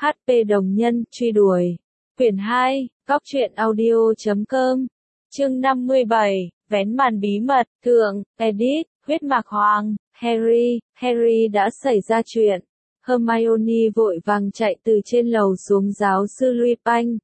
HP đồng nhân, truy đuổi. Quyển 2, Góc truyện audio.com. Chương 57, vén màn bí mật, thượng, edit, huyết mạc hoàng, Harry đã xảy ra chuyện. Hermione vội vàng chạy từ trên lầu xuống giáo sư Lupin.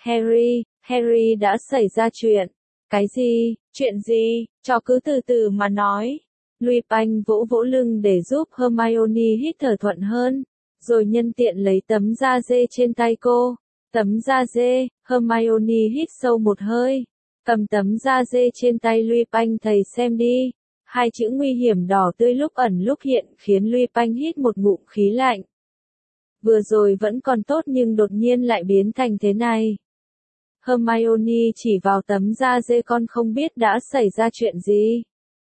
Harry đã xảy ra chuyện. Cái gì? Chuyện gì? Cho cứ từ từ mà nói. Lupin vỗ vỗ lưng để giúp Hermione hít thở thuận hơn, rồi nhân tiện lấy tấm da dê trên tay cô. Tấm da dê, Hermione hít sâu một hơi. Cầm tấm da dê trên tay Lupin thầy xem đi. Hai chữ nguy hiểm đỏ tươi lúc ẩn lúc hiện khiến Lupin hít một ngụm khí lạnh. Vừa rồi vẫn còn tốt nhưng đột nhiên lại biến thành thế này. Hermione chỉ vào tấm da dê, con không biết đã xảy ra chuyện gì.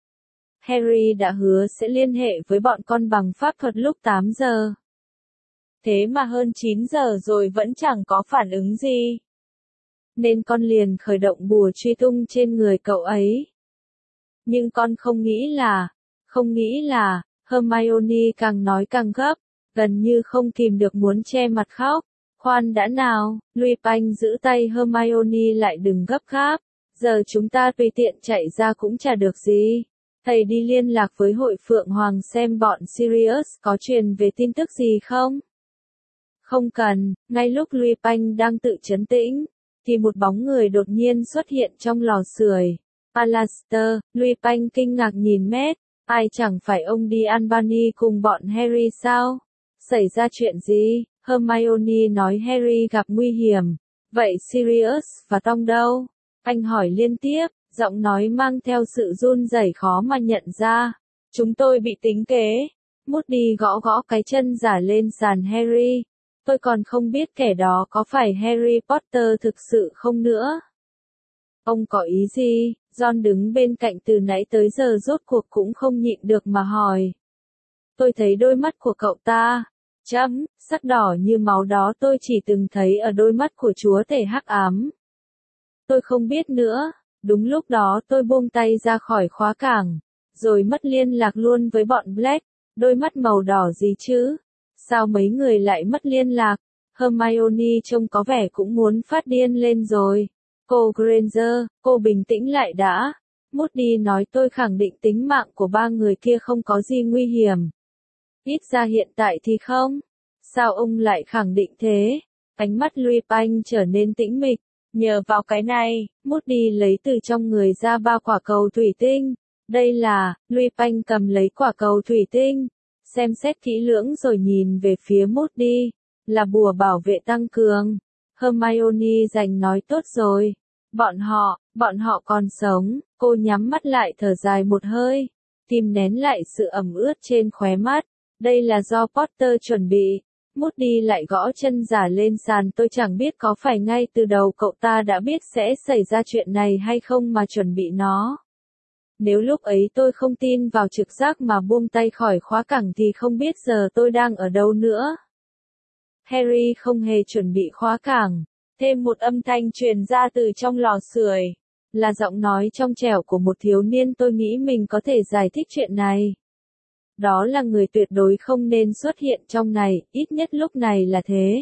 Harry đã hứa sẽ liên hệ với bọn con bằng pháp thuật lúc 8 giờ. Thế mà hơn 9 giờ rồi vẫn chẳng có phản ứng gì. Nên con liền khởi động bùa truy tung trên người cậu ấy. Nhưng con không nghĩ là, Hermione càng nói càng gấp, gần như không kìm được muốn che mặt khóc. Khoan đã nào, Lupin giữ tay Hermione lại, đừng gấp gáp, giờ chúng ta tùy tiện chạy ra cũng chả được gì. Thầy đi liên lạc với hội Phượng Hoàng xem bọn Sirius có truyền về tin tức gì không? Không cần, ngay lúc Lupin đang tự trấn tĩnh, thì một bóng người đột nhiên xuất hiện trong lò sưởi. Alastor, Lupin kinh ngạc nhìn Mét, ai chẳng phải ông đi Albany cùng bọn Harry sao? Xảy ra chuyện gì? Hermione nói Harry gặp nguy hiểm. Vậy Sirius và Tom đâu? Anh hỏi liên tiếp, giọng nói mang theo sự run rẩy khó mà nhận ra. Chúng tôi bị tính kế. Moody gõ gõ cái chân giả lên sàn Harry. Tôi còn không biết kẻ đó có phải Harry Potter thực sự không nữa. Ông có ý gì? Ron đứng bên cạnh từ nãy tới giờ rốt cuộc cũng không nhịn được mà hỏi. Tôi thấy đôi mắt của cậu ta. Sắc đỏ như máu đó tôi chỉ từng thấy ở đôi mắt của chúa tể hắc ám. Tôi không biết nữa. Đúng lúc đó tôi buông tay ra khỏi khóa cảng, rồi mất liên lạc luôn với bọn Black. Đôi mắt màu đỏ gì chứ? Sao mấy người lại mất liên lạc? Hermione trông có vẻ cũng muốn phát điên lên rồi. Cô Granger, cô bình tĩnh lại đã. Moody nói tôi khẳng định tính mạng của ba người kia không có gì nguy hiểm. Ít ra hiện tại thì không. Sao ông lại khẳng định thế? Ánh mắt Lupin trở nên tĩnh mịch. Nhờ vào cái này, Moody lấy từ trong người ra 3 quả cầu thủy tinh. Đây là, Lupin cầm lấy quả cầu thủy tinh. Xem xét kỹ lưỡng rồi nhìn về phía Moody. Là bùa bảo vệ tăng cường. Hermione giành nói tốt rồi. Bọn họ còn sống. Cô nhắm mắt lại thở dài một hơi. Kìm nén lại sự ẩm ướt trên khóe mắt. Đây là do Potter chuẩn bị. Moody lại gõ chân giả lên sàn. Tôi chẳng biết có phải ngay từ đầu cậu ta đã biết sẽ xảy ra chuyện này hay không mà chuẩn bị nó. Nếu lúc ấy tôi không tin vào trực giác mà buông tay khỏi khóa cảng thì không biết giờ tôi đang ở đâu nữa. Harry không hề chuẩn bị khóa cảng. Thêm một âm thanh truyền ra từ trong lò sưởi. Là giọng nói trong trẻo của một thiếu niên. Tôi nghĩ mình có thể giải thích chuyện này. Đó là người tuyệt đối không nên xuất hiện trong này, ít nhất lúc này là thế.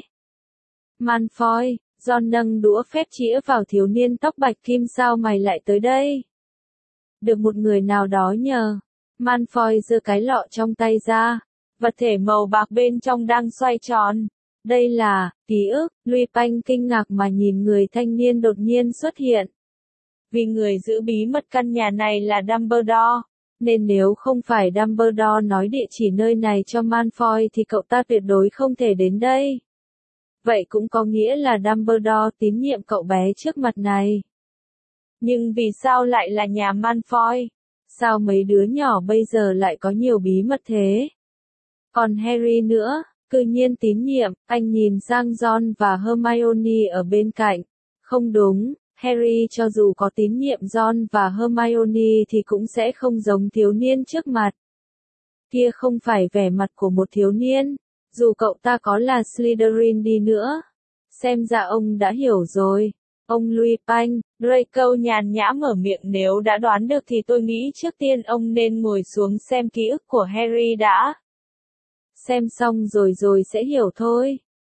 Malfoy, Ron nâng đũa phép chĩa vào thiếu niên tóc bạch kim, sao mày lại tới đây? Được một người nào đó nhờ. Malfoy giơ cái lọ trong tay ra. Vật thể màu bạc bên trong đang xoay tròn. Đây là, ký ức. Lupin kinh ngạc mà nhìn người thanh niên đột nhiên xuất hiện. Vì người giữ bí mật căn nhà này là Dumbledore. Nên nếu không phải Dumbledore nói địa chỉ nơi này cho Malfoy thì cậu ta tuyệt đối không thể đến đây. Vậy cũng có nghĩa là Dumbledore tín nhiệm cậu bé trước mặt này. Nhưng vì sao lại là nhà Malfoy? Sao mấy đứa nhỏ bây giờ lại có nhiều bí mật thế? Còn Harry nữa, cư nhiên tín nhiệm. Anh nhìn sang Ron và Hermione ở bên cạnh. Không đúng. Harry cho dù có tín nhiệm Ron và Hermione thì cũng sẽ không giống thiếu niên trước mặt. Kia không phải vẻ mặt của một thiếu niên, dù cậu ta có là Slytherin đi nữa. Xem ra ông đã hiểu rồi. Ông Lupin, Draco nhàn nhã mở miệng, nếu đã đoán được thì tôi nghĩ trước tiên ông nên ngồi xuống xem ký ức của Harry đã. Xem xong rồi sẽ hiểu thôi.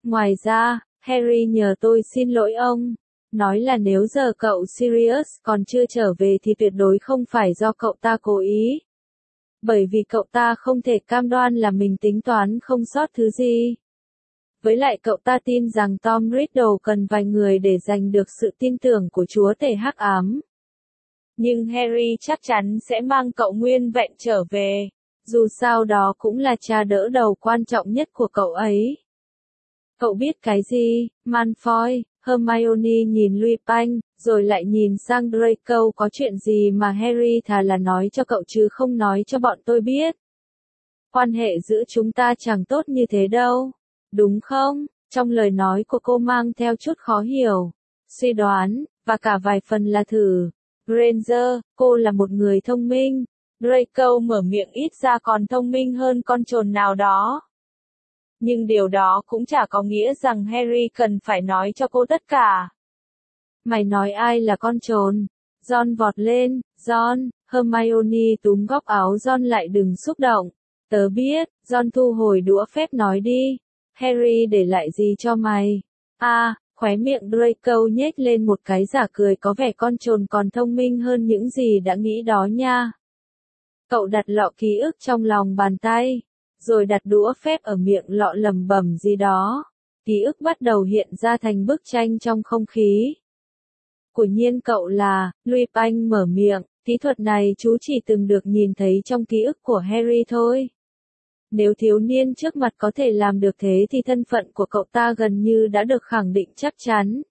Ngoài ra, Harry nhờ tôi xin lỗi ông. Nói là nếu giờ cậu Sirius còn chưa trở về thì tuyệt đối không phải do cậu ta cố ý. Bởi vì cậu ta không thể cam đoan là mình tính toán không sót thứ gì. Với lại cậu ta tin rằng Tom Riddle cần vài người để giành được sự tin tưởng của chúa tể hắc ám. Nhưng Harry chắc chắn sẽ mang cậu nguyên vẹn trở về. Dù sao đó cũng là cha đỡ đầu quan trọng nhất của cậu ấy. Cậu biết cái gì, Malfoy? Hermione nhìn Lupin, rồi lại nhìn sang Draco. Có chuyện gì mà Harry thà là nói cho cậu chứ không nói cho bọn tôi biết. Quan hệ giữa chúng ta chẳng tốt như thế đâu, đúng không? Trong lời nói của cô mang theo chút khó hiểu, suy đoán, và cả vài phần là thử. Granger, cô là một người thông minh. Draco mở miệng, ít ra còn thông minh hơn con trồn nào đó. Nhưng điều đó cũng chả có nghĩa rằng Harry cần phải nói cho cô tất cả. Mày nói ai là con trồn? Ron vọt lên. Ron, Hermione túm góc áo Ron lại, đừng xúc động. Tớ biết. Ron thu hồi đũa phép, nói đi. Harry để lại gì cho mày? Khóe miệng Draco nhếch lên một cái giả cười, có vẻ con trồn còn thông minh hơn những gì đã nghĩ đó nha. Cậu đặt lọ ký ức trong lòng bàn tay, rồi đặt đũa phép ở miệng lọ, lẩm bẩm gì đó. Ký ức bắt đầu hiện ra thành bức tranh trong không khí. Quả nhiên cậu là, Lupin mở miệng, kỹ thuật này chú chỉ từng được nhìn thấy trong ký ức của Harry thôi. Nếu thiếu niên trước mặt có thể làm được thế thì thân phận của cậu ta gần như đã được khẳng định chắc chắn.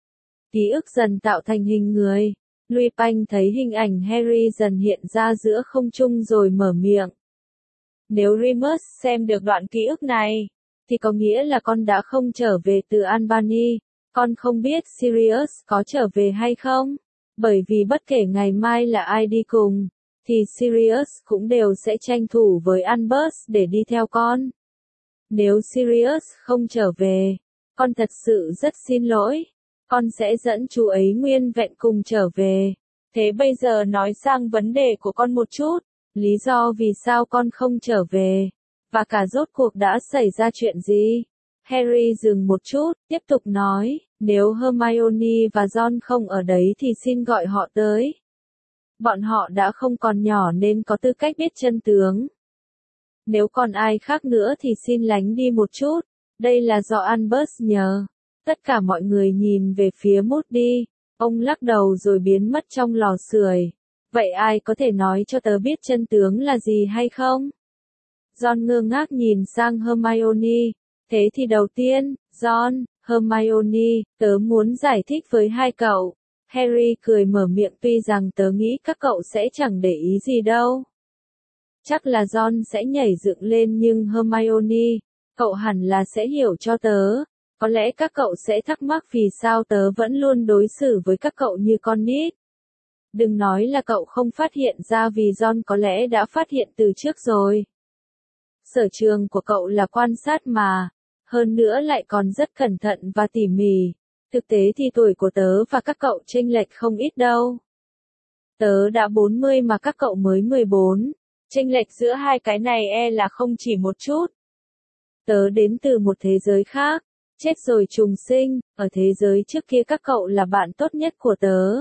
Ký ức dần tạo thành hình người. Lupin thấy hình ảnh Harry dần hiện ra giữa không trung rồi mở miệng. Nếu Remus xem được đoạn ký ức này, thì có nghĩa là con đã không trở về từ Albany. Con không biết Sirius có trở về hay không, bởi vì bất kể ngày mai là ai đi cùng, thì Sirius cũng đều sẽ tranh thủ với Albus để đi theo con. Nếu Sirius không trở về, con thật sự rất xin lỗi. Con sẽ dẫn chú ấy nguyên vẹn cùng trở về. Thế bây giờ nói sang vấn đề của con một chút. Lý do vì sao con không trở về, và cả rốt cuộc đã xảy ra chuyện gì? Harry dừng một chút, tiếp tục nói, nếu Hermione và Ron không ở đấy thì xin gọi họ tới. Bọn họ đã không còn nhỏ nên có tư cách biết chân tướng. Nếu còn ai khác nữa thì xin lánh đi một chút. Đây là do Albus nhờ. Tất cả mọi người nhìn về phía Moody. Ông lắc đầu rồi biến mất trong lò sưởi. Vậy ai có thể nói cho tớ biết chân tướng là gì hay không? Ron ngơ ngác nhìn sang Hermione. Thế thì đầu tiên, Ron, Hermione, tớ muốn giải thích với hai cậu. Harry cười mở miệng, tuy rằng tớ nghĩ các cậu sẽ chẳng để ý gì đâu. Chắc là Ron sẽ nhảy dựng lên, nhưng Hermione, cậu hẳn là sẽ hiểu cho tớ. Có lẽ các cậu sẽ thắc mắc vì sao tớ vẫn luôn đối xử với các cậu như con nít. Đừng nói là cậu không phát hiện ra, vì Ron có lẽ đã phát hiện từ trước rồi. Sở trường của cậu là quan sát mà, hơn nữa lại còn rất cẩn thận và tỉ mỉ. Thực tế thì tuổi của tớ và các cậu chênh lệch không ít đâu. Tớ đã 40 mà các cậu mới 14. Chênh lệch giữa hai cái này là không chỉ một chút. Tớ đến từ một thế giới khác, chết rồi trùng sinh, ở thế giới trước kia các cậu là bạn tốt nhất của tớ.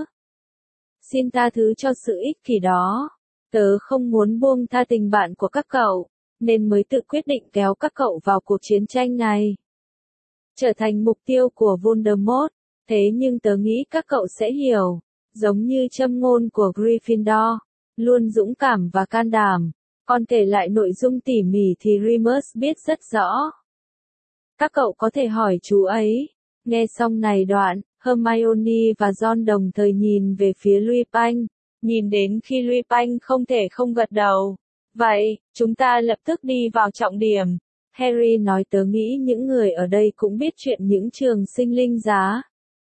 Xin tha thứ cho sự ích kỷ đó. Tớ không muốn buông tha tình bạn của các cậu, nên mới tự quyết định kéo các cậu vào cuộc chiến tranh này. Trở thành mục tiêu của Voldemort. Thế nhưng tớ nghĩ các cậu sẽ hiểu, giống như châm ngôn của Gryffindor, luôn dũng cảm và can đảm. Còn kể lại nội dung tỉ mỉ thì Remus biết rất rõ. Các cậu có thể hỏi chú ấy. Nghe xong này đoạn, Hermione và Ron đồng thời nhìn về phía Lupin, nhìn đến khi Lupin không thể không gật đầu. Vậy, chúng ta lập tức đi vào trọng điểm. Harry nói, tớ nghĩ những người ở đây cũng biết chuyện những trường sinh linh giá.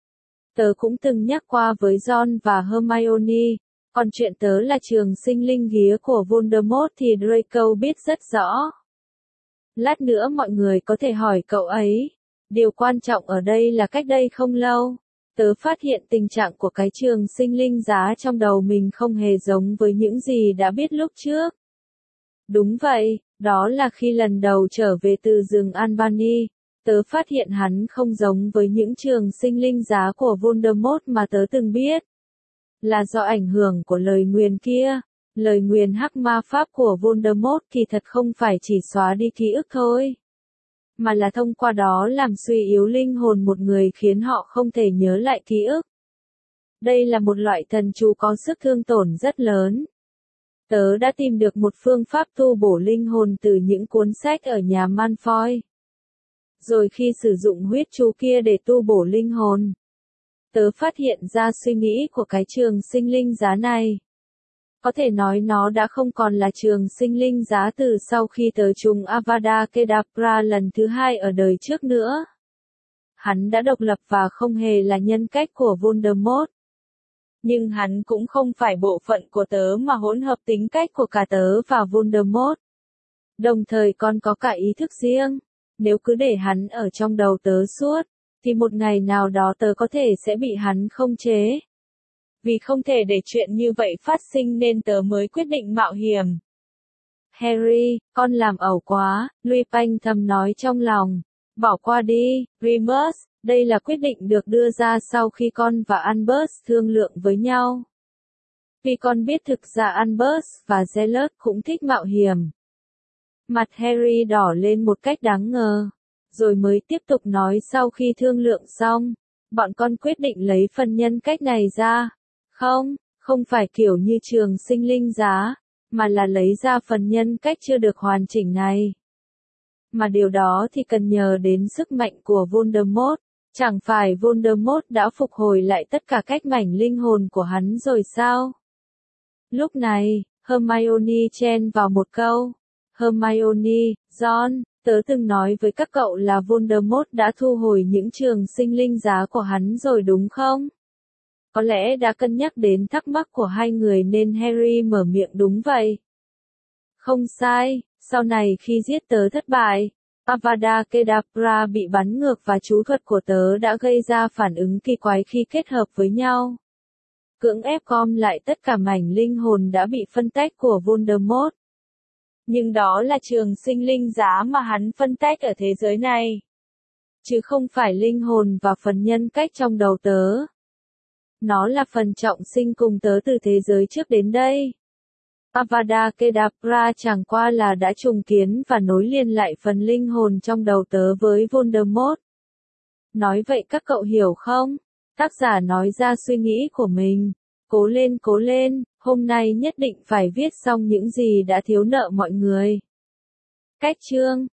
Tớ cũng từng nhắc qua với Ron và Hermione, còn chuyện tớ là trường sinh linh ghía của Voldemort thì Draco biết rất rõ. Lát nữa mọi người có thể hỏi cậu ấy. Điều quan trọng ở đây là cách đây không lâu, tớ phát hiện tình trạng của cái trường sinh linh giá trong đầu mình không hề giống với những gì đã biết lúc trước. Đúng vậy, đó là khi lần đầu trở về từ rừng Albany, Tớ phát hiện hắn không giống với những trường sinh linh giá của Voldemort mà tớ từng biết. Là do ảnh hưởng của lời nguyền kia. Lời nguyền hắc ma pháp của Voldemort kỳ thật không phải chỉ xóa đi ký ức thôi, mà là thông qua đó làm suy yếu linh hồn một người khiến họ không thể nhớ lại ký ức. Đây là một loại thần chú có sức thương tổn rất lớn. Tớ đã tìm được một phương pháp tu bổ linh hồn từ những cuốn sách ở nhà Malfoy. Rồi khi sử dụng huyết chú kia để tu bổ linh hồn, tớ phát hiện ra suy nghĩ của cái trường sinh linh giá này. Có thể nói nó đã không còn là trường sinh linh giá từ sau khi tớ trùng Avada Kedavra lần thứ 2 ở đời trước nữa. Hắn đã độc lập và không hề là nhân cách của Voldemort. Nhưng hắn cũng không phải bộ phận của tớ mà hỗn hợp tính cách của cả tớ và Voldemort. Đồng thời còn có cả ý thức riêng. Nếu cứ để hắn ở trong đầu tớ suốt, thì một ngày nào đó tớ có thể sẽ bị hắn khống chế. Vì không thể để chuyện như vậy phát sinh nên tớ mới quyết định mạo hiểm. Harry, con làm ẩu quá, Lupin thầm nói trong lòng. Bỏ qua đi, Remus, đây là quyết định được đưa ra sau khi con và Albus thương lượng với nhau. Vì con biết thực ra Albus và Zealot cũng thích mạo hiểm. Mặt Harry đỏ lên một cách đáng ngờ. Rồi mới tiếp tục nói sau khi thương lượng xong. Bọn con quyết định lấy phần nhân cách này ra. Không phải kiểu như trường sinh linh giá, mà là lấy ra phần nhân cách chưa được hoàn chỉnh này. Mà điều đó thì cần nhờ đến sức mạnh của Voldemort. Chẳng phải Voldemort đã phục hồi lại tất cả cách mảnh linh hồn của hắn rồi sao? Lúc này, Hermione chen vào một câu. Hermione, John, tớ từng nói với các cậu là Voldemort đã thu hồi những trường sinh linh giá của hắn rồi đúng không? Có lẽ đã cân nhắc đến thắc mắc của hai người nên Harry mở miệng đúng vậy. Không sai, sau này khi giết tớ thất bại, Avada Kedavra bị bắn ngược và chú thuật của tớ đã gây ra phản ứng kỳ quái khi kết hợp với nhau. Cưỡng ép gom lại tất cả mảnh linh hồn đã bị phân tách của Voldemort. Nhưng đó là trường sinh linh giá mà hắn phân tách ở thế giới này. Chứ không phải linh hồn và phần nhân cách trong đầu tớ. Nó là phần trọng sinh cùng tớ từ thế giới trước đến đây. Avada Kedavra chẳng qua là đã trùng kiến và nối liền lại phần linh hồn trong đầu tớ với Voldemort. Nói vậy các cậu hiểu không? Tác giả nói ra suy nghĩ của mình. Cố lên, hôm nay nhất định phải viết xong những gì đã thiếu nợ mọi người. Cách chương